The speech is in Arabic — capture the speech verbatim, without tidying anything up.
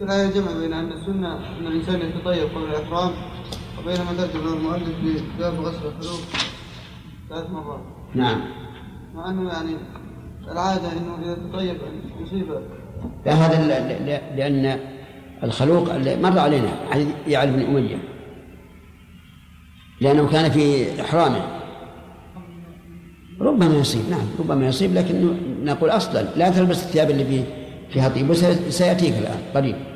لا يجمع بين أن السنة أن الإنسان يتطيب قبل الإحرام وبين ما ترجم المؤلف بباب غسل الخلوق ثلاث مرات. نعم. مع أنه يعني العادة أنه إذا تطيب أن يصيب. لا هذا لأن الخلوق مر علينا يعلى بن أمية لأنه كان في إحرامه ربما يصيب. نعم ربما يصيب، لكن نقول أصلا لا تلبس الثياب اللي فيها طيب، وسيأتيك الآن قريب.